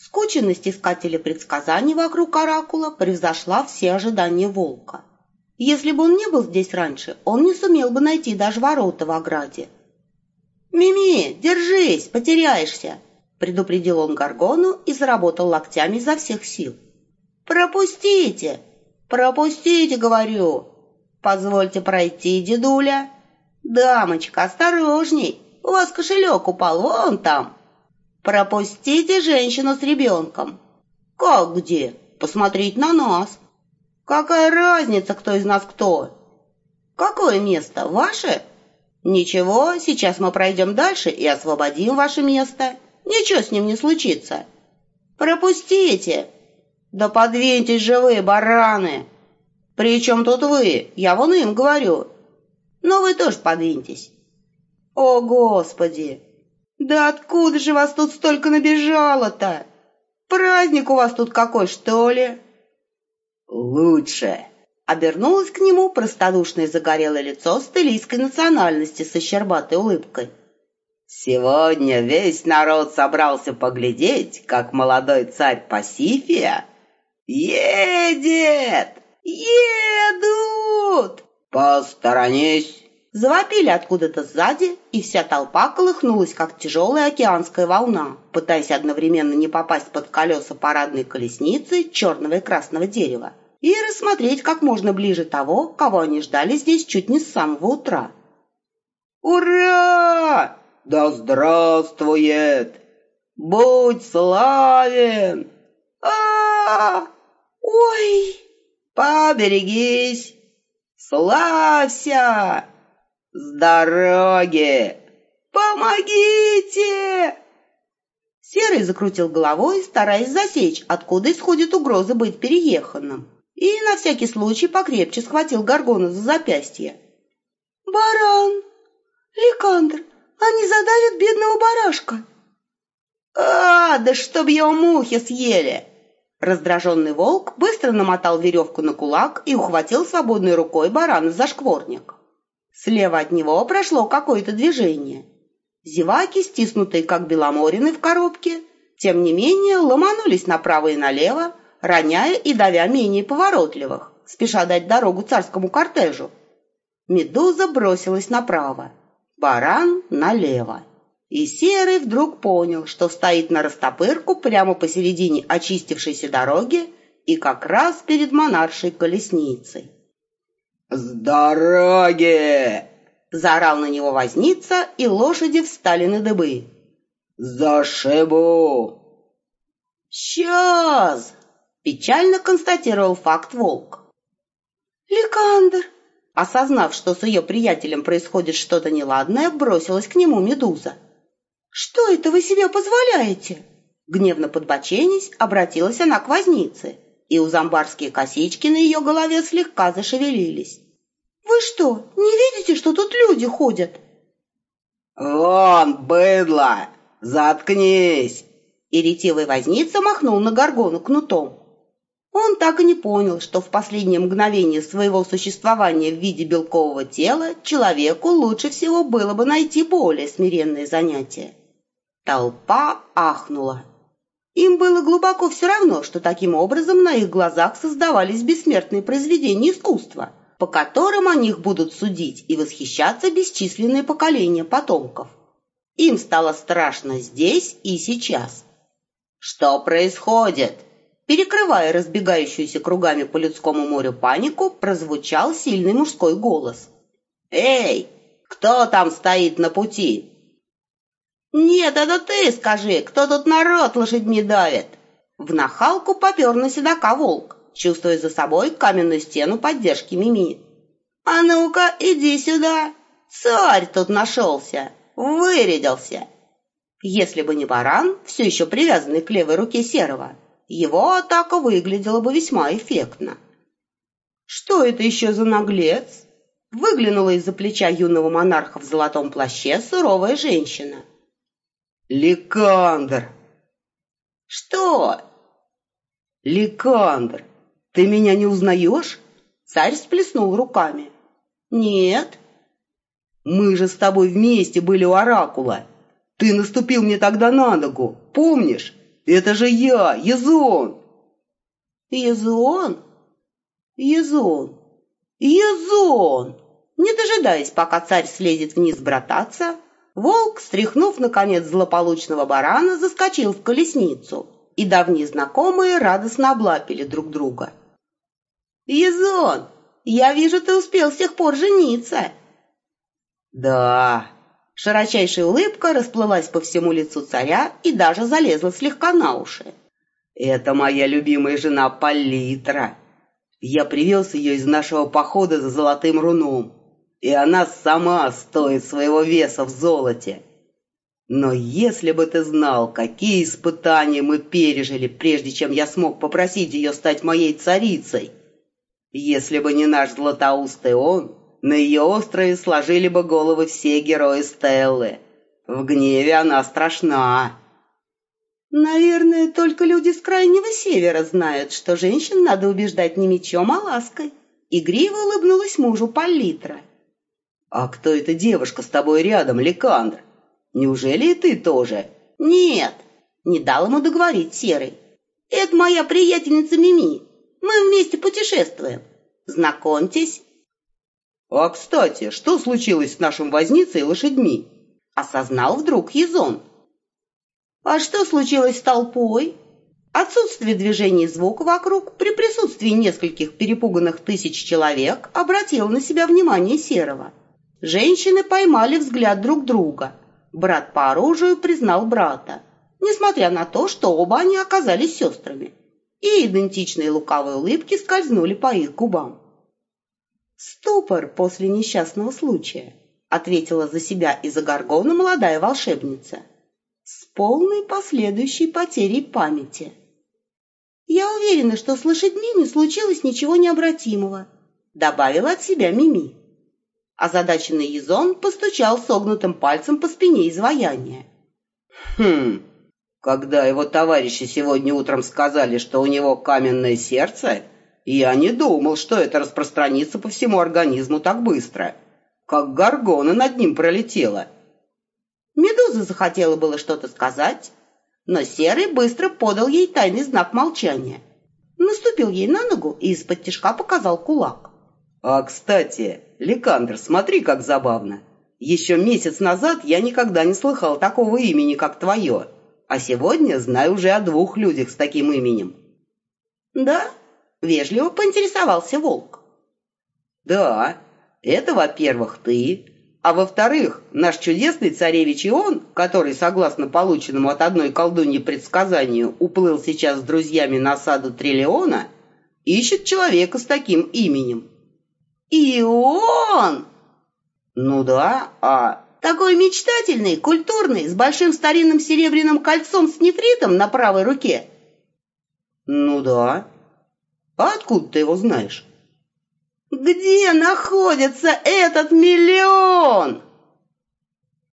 Скученность искателя предсказаний вокруг оракула превзошла все ожидания волка. Если бы он не был здесь раньше, он не сумел бы найти даже ворота в ограде. «Мими, держись, потеряешься!» — предупредил он Горгону и заработал локтями изо всех сил. «Пропустите! Пропустите, говорю! Позвольте пройти, дедуля! Дамочка, осторожней! У вас кошелек упал вон там! Пропустите женщину с ребенком! Как где? Посмотреть на нас! Какая разница, кто из нас кто? Какое место? Ваше? Ничего, сейчас мы пройдем дальше и освободим ваше место. Ничего с ним не случится. Пропустите! Да подвиньтесь же вы, бараны! При чем тут вы? Я вон им говорю. Но вы тоже подвиньтесь. О, Господи! Да откуда же вас тут столько набежало-то? Праздник у вас тут какой, что ли? Лучше! Обернулось к нему простодушное загорелое лицо стилийской национальности со щербатой улыбкой. Сегодня весь народ собрался поглядеть, как молодой царь Пасифия едет! Едут! Посторонись! Завопили откуда-то сзади, и вся толпа колыхнулась, как тяжелая океанская волна, пытаясь одновременно не попасть под колеса парадной колесницы черного и красного дерева и рассмотреть как можно ближе того, кого они ждали здесь чуть не с самого утра. «Ура! Да здравствует! Будь славен! Ой! Поберегись! Славься! С дороги! Помогите!» Серый закрутил головой, стараясь засечь, откуда исходит угроза быть перееханным, и на всякий случай покрепче схватил Горгону за запястье. «Баран! Ликандр! Они задавят бедного барашка!» Да чтоб его мухи съели!» Раздраженный волк быстро намотал веревку на кулак и ухватил свободной рукой барана за шкворник. Слева от него прошло какое-то движение. Зеваки, стиснутые как беломорины в коробке, тем не менее ломанулись направо и налево, роняя и давя менее поворотливых, спеша дать дорогу царскому кортежу. Медуза бросилась направо, баран налево. И Серый вдруг понял, что стоит на растопырку прямо посередине очистившейся дороги и как раз перед монаршей колесницей. «С дороги!» — заорал на него возница, и лошади встали на дыбы. «Зашибу!» «Сейчас!» — печально констатировал факт волк. «Ликандр!» — осознав, что с ее приятелем происходит что-то неладное, бросилась к нему Медуза. «Что это вы себе позволяете?» Гневно подбоченясь, обратилась она к вознице, и узамбарские косички на ее голове слегка зашевелились. «Вы что, не видите, что тут люди ходят?» «Вон, быдло! Заткнись!» И ретивый возница махнул на Горгону кнутом. Он так и не понял, что в последнее мгновение своего существования в виде белкового тела человеку лучше всего было бы найти более смиренное занятие. Толпа ахнула. Им было глубоко все равно, что таким образом на их глазах создавались бессмертные произведения искусства, по которым о них будут судить и восхищаться бесчисленные поколения потомков. Им стало страшно здесь и сейчас. «Что происходит?» Перекрывая разбегающуюся кругами по людскому морю панику, прозвучал сильный мужской голос. «Эй, кто там стоит на пути?» «Нет, это ты скажи, кто тут народ лошадьми давит?» В нахалку попер на седока волк, чувствуя за собой каменную стену поддержки Мими. «А ну-ка, иди сюда! Царь тут нашелся! Вырядился!» Если бы не баран, все еще привязанный к левой руке Серого, его атака выглядела бы весьма эффектно. «Что это еще за наглец?» Выглянула из-за плеча юного монарха в золотом плаще суровая женщина. «Ликандр!» «Что?» «Ликандр, ты меня не узнаешь?» Царь всплеснул руками. «Нет». «Мы же с тобой вместе были у оракула. Ты наступил мне тогда на ногу, помнишь? Это же я, Язон!» «Язон! Язон! Язон!» Не дожидаясь, пока царь слезет вниз брататься, волк, стряхнув, наконец, злополучного барана, заскочил в колесницу, и давние знакомые радостно облапили друг друга. «Язон, я вижу, ты успел с тех пор жениться!» «Да!» Широчайшая улыбка расплылась по всему лицу царя и даже залезла слегка на уши. «Это моя любимая жена Паллитра. Я привез ее из нашего похода за золотым руном, и она сама стоит своего веса в золоте. Но если бы ты знал, какие испытания мы пережили, прежде чем я смог попросить ее стать моей царицей. Если бы не наш златоустый он, на ее острове сложили бы головы все герои Стеллы. В гневе она страшна». «Наверное, только люди с Крайнего Севера знают, что женщин надо убеждать не мечом, а лаской». Игриво улыбнулась мужу Паллитра. «А кто эта девушка с тобой рядом, Ликандр? Неужели и ты тоже?» «Нет», — не дал ему договорить Серый. «Это моя приятельница Мими. Мы вместе путешествуем. Знакомьтесь». «А, кстати, что случилось с нашим возницей и лошадьми?» Осознал вдруг Язон. «А что случилось с толпой?» Отсутствие движения и звука вокруг при присутствии нескольких перепуганных тысяч человек обратило на себя внимание Серого. Женщины поймали взгляд друг друга. Брат по оружию признал брата, несмотря на то, что оба они оказались сестрами, и идентичные лукавые улыбки скользнули по их губам. «Ступор после несчастного случая», — ответила за себя и за Гаргона молодая волшебница, с полной последующей потерей памяти. «Я уверена, что с лошадьми не случилось ничего необратимого», — добавила от себя Мими. Озадаченный Язон постучал согнутым пальцем по спине изваяния. Когда его товарищи сегодня утром сказали, что у него каменное сердце, я не думал, что это распространится по всему организму так быстро, как горгона над ним пролетела». Медуза захотела было что-то сказать, но Серый быстро подал ей тайный знак молчания. Наступил ей на ногу и из-под тишка показал кулак. «А, кстати, Ликандр, смотри, как забавно. Еще месяц назад я никогда не слыхал такого имени, как твое, а сегодня знаю уже о 2 людях с таким именем». «Да?» — вежливо поинтересовался волк. «Да, это, во-первых, ты, а во-вторых, наш чудесный царевич Ион, который, согласно полученному от одной колдуньи предсказанию, уплыл сейчас с друзьями на осаду Триллиона, ищет человека с таким именем». «Ион!» «Ну да, а...» «Такой мечтательный, культурный, с большим старинным серебряным кольцом с нефритом на правой руке». «Ну да. А откуда ты его знаешь?» «Где находится этот 1 000 000?»